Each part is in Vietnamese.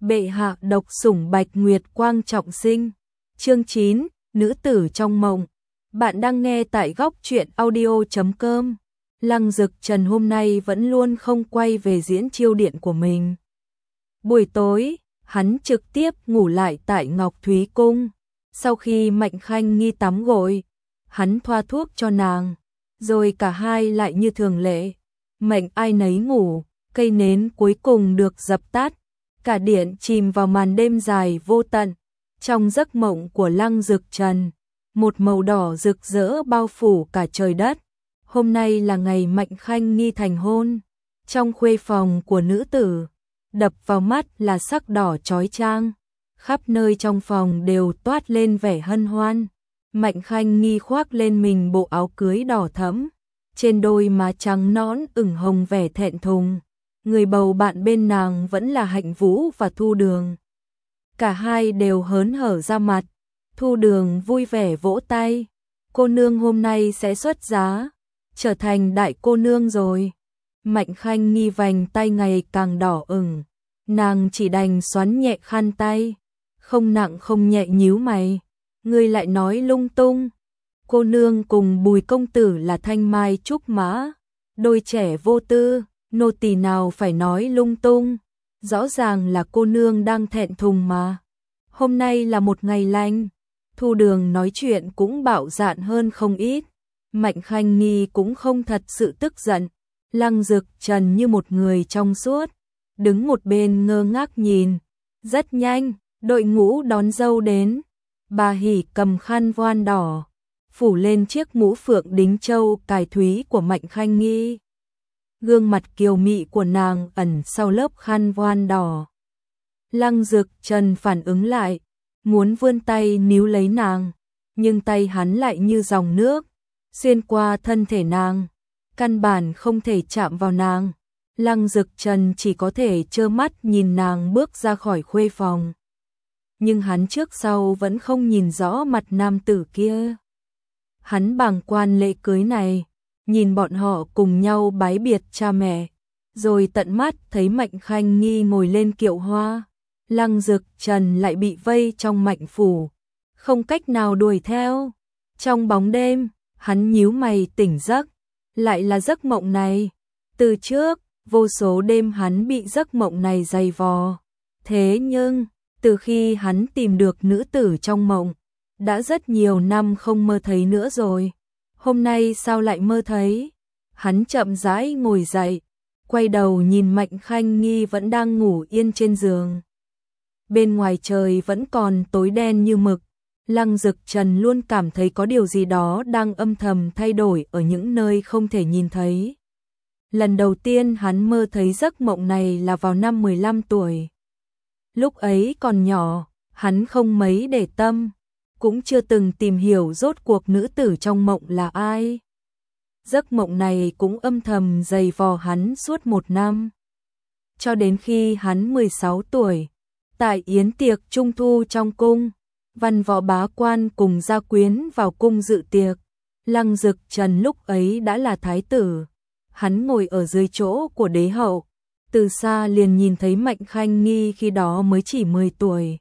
Bệ hạ độc sủng Bạch Nguyệt Quang trọng sinh. Chương 9, nữ tử trong mộng. Bạn đang nghe tại góc truyện audio.com. Lăng Dực Trần hôm nay vẫn luôn không quay về diễn chiêu điện của mình. Buổi tối, hắn trực tiếp ngủ lại tại Ngọc Thúy Cung. Sau khi Mạnh Khanh Nghi tắm gội, hắn thoa thuốc cho nàng, rồi cả hai lại như thường lệ, mệnh ai nấy ngủ. Cây nến cuối cùng được dập tắt, cả điện chìm vào màn đêm dài vô tận. Trong giấc mộng của Lăng Dực Trần, một màu đỏ rực rỡ bao phủ cả trời đất. Hôm nay là ngày Mạnh Khanh Nghi thành hôn. Trong khuê phòng của nữ tử, đập vào mắt là sắc đỏ chói chang. Khắp nơi trong phòng đều toát lên vẻ hân hoan. Mạnh Khanh Nghi khoác lên mình bộ áo cưới đỏ thẫm, trên đôi má trắng nõn ửng hồng vẻ thẹn thùng. Người bầu bạn bên nàng vẫn là Hạnh Vũ và Thu Đường. Cả hai đều hớn hở ra mặt. Thu Đường vui vẻ vỗ tay. Cô nương hôm nay sẽ xuất giá, trở thành đại cô nương rồi. Mạnh Khanh Nghi vành tay ngày càng đỏ ửng. Nàng chỉ đành xoắn nhẹ khăn tay, không nặng không nhẹ nhíu mày. Ngươi lại nói lung tung. Cô nương cùng Bùi công tử là thanh mai trúc mã, đôi trẻ vô tư. Nô tỳ nào phải nói lung tung, rõ ràng là cô nương đang thẹn thùng mà. Hôm nay là một ngày lành. Thu Đường nói chuyện cũng bạo dạn hơn không ít. Mạnh Khanh Nghi cũng không thật sự tức giận. Lăng Dực Trần như một người trong suốt, đứng một bên ngơ ngác nhìn. Rất nhanh, đội ngũ đón dâu đến. Bà Hỉ cầm khăn voan đỏ, phủ lên chiếc mũ phượng đính châu cài thúy của Mạnh Khanh Nghi. Gương mặt kiều mị của nàng ẩn sau lớp khăn voan đỏ. Lăng Dực Trần phản ứng lại, muốn vươn tay níu lấy nàng, nhưng tay hắn lại như dòng nước, xuyên qua thân thể nàng, căn bản không thể chạm vào nàng. Lăng Dực Trần chỉ có thể trơ mắt nhìn nàng bước ra khỏi khuê phòng. Nhưng hắn trước sau vẫn không nhìn rõ mặt nam tử kia. Hắn bàng quan lễ cưới này, nhìn bọn họ cùng nhau bái biệt cha mẹ, rồi tận mắt thấy Mạnh Khanh Nghi ngồi lên kiệu hoa. Lăng Dực Trần lại bị vây trong Mạnh phủ, không cách nào đuổi theo. Trong bóng đêm, hắn nhíu mày tỉnh giấc, lại là giấc mộng này. Từ trước, vô số đêm hắn bị giấc mộng này dày vò. Thế nhưng, từ khi hắn tìm được nữ tử trong mộng, đã rất nhiều năm không mơ thấy nữa rồi. Hôm nay sao lại mơ thấy? Hắn chậm rãi ngồi dậy, quay đầu nhìn Mạnh Khanh Nghi vẫn đang ngủ yên trên giường. Bên ngoài trời vẫn còn tối đen như mực. Lăng Dực Trần luôn cảm thấy có điều gì đó đang âm thầm thay đổi ở những nơi không thể nhìn thấy. Lần đầu tiên hắn mơ thấy giấc mộng này là vào năm 15 tuổi. Lúc ấy còn nhỏ, hắn không mấy để tâm, cũng chưa từng tìm hiểu rốt cuộc nữ tử trong mộng là ai. Giấc mộng này cũng âm thầm dày vò hắn suốt 1 năm. Cho đến khi hắn 16 tuổi, tại yến tiệc trung thu trong cung, văn võ bá quan cùng gia quyến vào cung dự tiệc. Lăng Dực Trần lúc ấy đã là thái tử. Hắn ngồi ở dưới chỗ của đế hậu, từ xa liền nhìn thấy Mạnh Khanh Nghi khi đó mới chỉ 10 tuổi.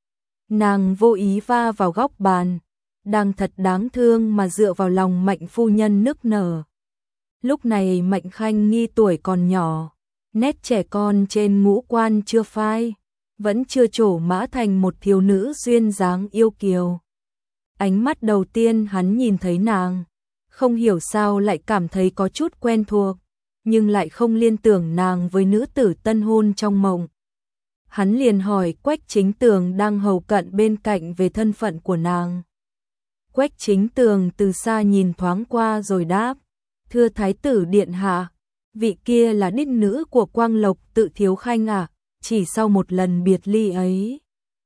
Nàng vô ý va vào góc bàn, đang thật đáng thương mà dựa vào lòng Mạnh phu nhân nức nở. Lúc này Mạnh Khanh Nghi tuổi còn nhỏ, nét trẻ con trên ngũ quan chưa phai, vẫn chưa trổ mã thành một thiếu nữ duyên dáng yêu kiều. Ánh mắt đầu tiên hắn nhìn thấy nàng, không hiểu sao lại cảm thấy có chút quen thuộc, nhưng lại không liên tưởng nàng với nữ tử tân hôn trong mộng. Hắn liền hỏi Quách Chính Tường đang hầu cận bên cạnh về thân phận của nàng. Quách Chính Tường từ xa nhìn thoáng qua rồi đáp: "Thưa thái tử điện hạ, vị kia là đích nữ của Quang Lộc Tự Thiếu Khanh ạ." Chỉ sau một lần biệt ly ấy,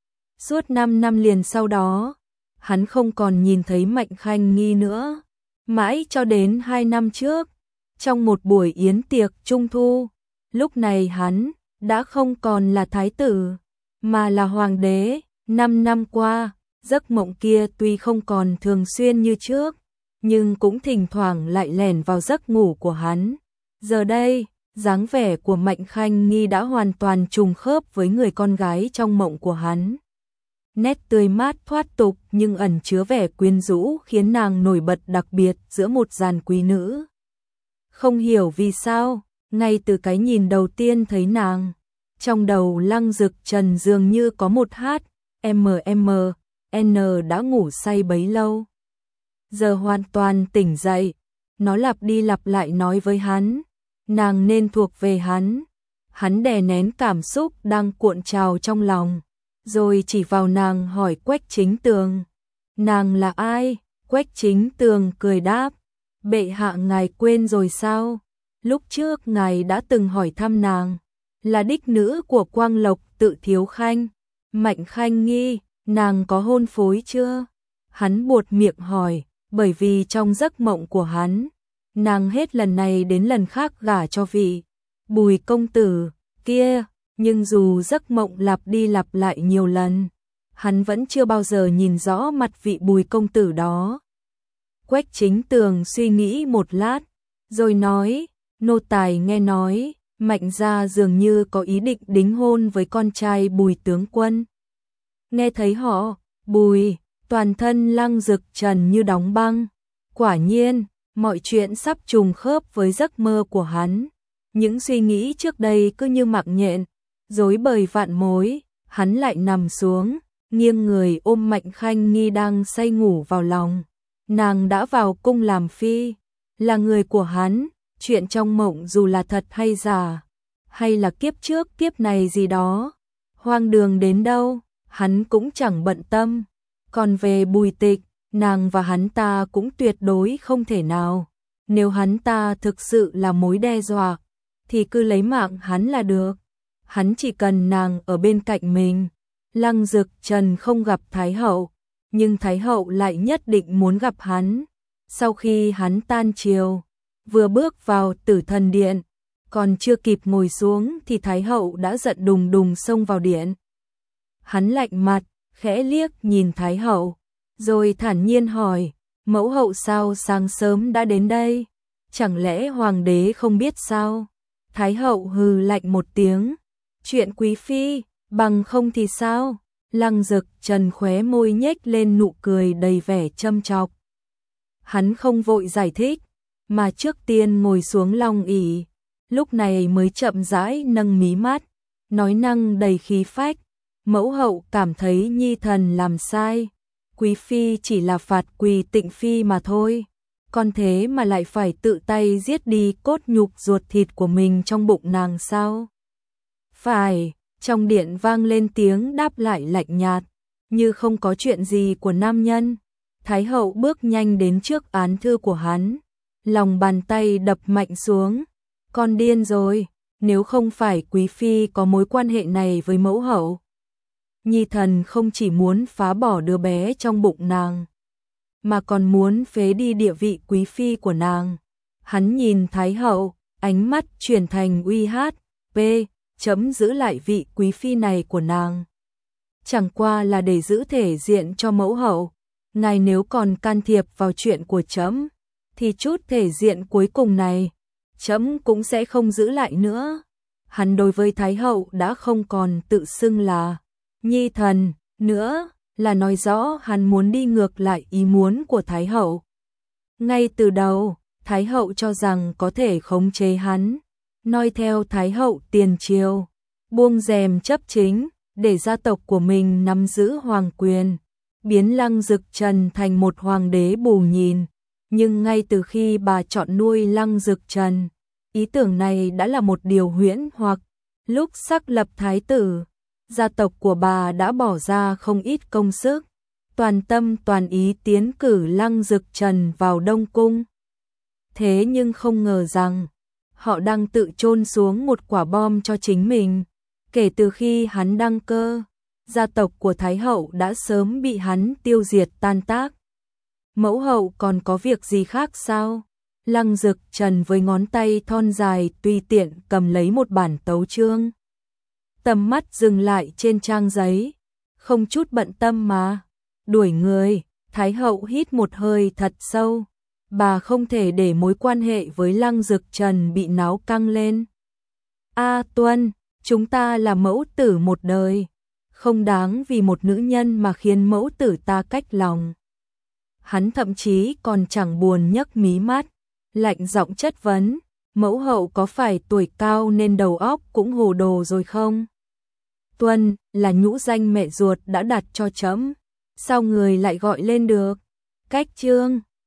suốt 5 năm liền sau đó, hắn không còn nhìn thấy Mạnh Khanh Nghi nữa. Mãi cho đến 2 năm trước, trong một buổi yến tiệc trung thu, lúc này hắn đã không còn là thái tử, mà là hoàng đế. 5 năm qua, giấc mộng kia tuy không còn thường xuyên như trước, nhưng cũng thỉnh thoảng lại lẻn vào giấc ngủ của hắn. Giờ đây, Dáng vẻ của Mạnh Khanh Nghi đã hoàn toàn trùng khớp với người con gái trong mộng của hắn. Nét tươi mát thoát tục nhưng ẩn chứa vẻ quyến rũ khiến nàng nổi bật đặc biệt giữa một dàn quý nữ. Không hiểu vì sao, ngay từ cái nhìn đầu tiên thấy nàng, trong đầu Lăng Dực Trần dường như có một N đã ngủ say bấy lâu. Giờ hoàn toàn tỉnh dậy, nó lặp đi lặp lại nói với hắn, nàng nên thuộc về hắn. Hắn đè nén cảm xúc đang cuộn trào trong lòng, rồi chỉ vào nàng hỏi Quách Chính Tường, nàng là ai? Quách Chính Tường cười đáp, bệ hạ ngài quên rồi sao? Lúc trước ngài đã từng hỏi thăm nàng, là đích nữ của Quang Lộc Tự Thiếu Khanh, Mạnh Khanh Nghi, nàng có hôn phối chưa? Hắn buột miệng hỏi, bởi vì trong giấc mộng của hắn, nàng hết lần này đến lần khác gả cho vị Bùi công tử kia, nhưng dù giấc mộng lặp đi lặp lại nhiều lần, hắn vẫn chưa bao giờ nhìn rõ mặt vị Bùi công tử đó. Quách Chính Tường suy nghĩ một lát, rồi nói, nô tài nghe nói, Mạnh gia dường như có ý định đính hôn với con trai Bùi tướng quân. Nghe thấy họ, Bùi, toàn thân Lăng Dực Trần như đóng băng. Quả nhiên, mọi chuyện sắp trùng khớp với giấc mơ của hắn. Những suy nghĩ trước đây cứ như mạng nhện, rối bời vạn mối, hắn lại nằm xuống, nghiêng người ôm Mạnh Khanh Nghi đang say ngủ vào lòng. Nàng đã vào cung làm phi, là người của hắn, chuyện trong mộng dù là thật hay giả, hay là kiếp trước kiếp này gì đó, hoang đường đến đâu, hắn cũng chẳng bận tâm. Còn về Bùi Tịch, nàng và hắn ta cũng tuyệt đối không thể nào. Nếu hắn ta thực sự là mối đe dọa, thì cứ lấy mạng hắn là được. Hắn chỉ cần nàng ở bên cạnh mình. Lăng Dực Trần không gặp Thái Hậu, nhưng Thái Hậu lại nhất định muốn gặp hắn. Sau khi hắn tan triều, vừa bước vào Tử Thần Điện, còn chưa kịp ngồi xuống thì Thái Hậu đã giận đùng đùng xông vào điện. Hắn lạnh mặt, khẽ liếc nhìn Thái Hậu, rồi thản nhiên hỏi, mẫu hậu sao sáng sớm đã đến đây? Chẳng lẽ hoàng đế không biết sao? Thái Hậu hừ lạnh một tiếng, chuyện quý phi, bằng không thì sao? Lăng Dực Trần khóe môi nhếch lên nụ cười đầy vẻ châm chọc. Hắn không vội giải thích, mà trước tiên ngồi xuống long ỷ, lúc này mới chậm rãi nâng mí mắt, nói năng đầy khí phách. Mẫu hậu cảm thấy nhi thần làm sai, quý phi chỉ là phạt quỳ Tịnh phi mà thôi, còn thế mà lại phải tự tay giết đi cốt nhục ruột thịt của mình trong bụng nàng sao? Phải, trong điện vang lên tiếng đáp lại lạnh nhạt, như không có chuyện gì của nam nhân. Thái Hậu bước nhanh đến trước án thư của hắn, lòng bàn tay đập mạnh xuống, con điên rồi, nếu không phải quý phi có mối quan hệ này với mẫu hậu, nhi thần không chỉ muốn phá bỏ đứa bé trong bụng nàng, mà còn muốn phế đi địa vị quý phi của nàng. Hắn nhìn Thái Hậu, ánh mắt chuyển thành uy hát, chấm giữ lại vị quý phi này của nàng. Chẳng qua là để giữ thể diện cho mẫu hậu, ngài nếu còn can thiệp vào chuyện của chấm, thì chút thể diện cuối cùng này, chấm cũng sẽ không giữ lại nữa. Hắn đối với Thái Hậu đã không còn tự xưng là nhi thần nữa, là nói rõ hắn muốn đi ngược lại ý muốn của Thái Hậu. Ngay từ đầu, Thái Hậu cho rằng có thể khống chế hắn, noi theo Thái Hậu tiền triều, buông rèm chấp chính, để gia tộc của mình nắm giữ hoàng quyền, biến Lăng Dực Trần thành một hoàng đế bù nhìn. Nhưng ngay từ khi bà chọn nuôi Lăng Dực Trần, ý tưởng này đã là một điều huyễn hoặc. Lúc xác lập thái tử, gia tộc của bà đã bỏ ra không ít công sức, toàn tâm toàn ý tiến cử Lăng Dực Trần vào Đông Cung. Thế nhưng không ngờ rằng, họ đang tự chôn xuống một quả bom cho chính mình. Kể từ khi hắn đăng cơ, gia tộc của Thái Hậu đã sớm bị hắn tiêu diệt tan tác. Mẫu hậu còn có việc gì khác sao? Lăng Dực Trần với ngón tay thon dài tùy tiện cầm lấy một bản tấu chương. Tầm mắt dừng lại trên trang giấy, không chút bận tâm mà. Đuổi người, Thái Hậu hít một hơi thật sâu. Bà không thể để mối quan hệ với Lăng Dực Trần bị náo căng lên. A Tuân, chúng ta là mẫu tử một đời, không đáng vì một nữ nhân mà khiến mẫu tử ta cách lòng. Hắn thậm chí còn chẳng buồn nhấc mí mắt, lạnh giọng chất vấn, mẫu hậu có phải tuổi cao nên đầu óc cũng hồ đồ rồi không? Tuân là nhũ danh mẹ ruột đã đặt cho trẫm, sao người lại gọi lên được? Cách chương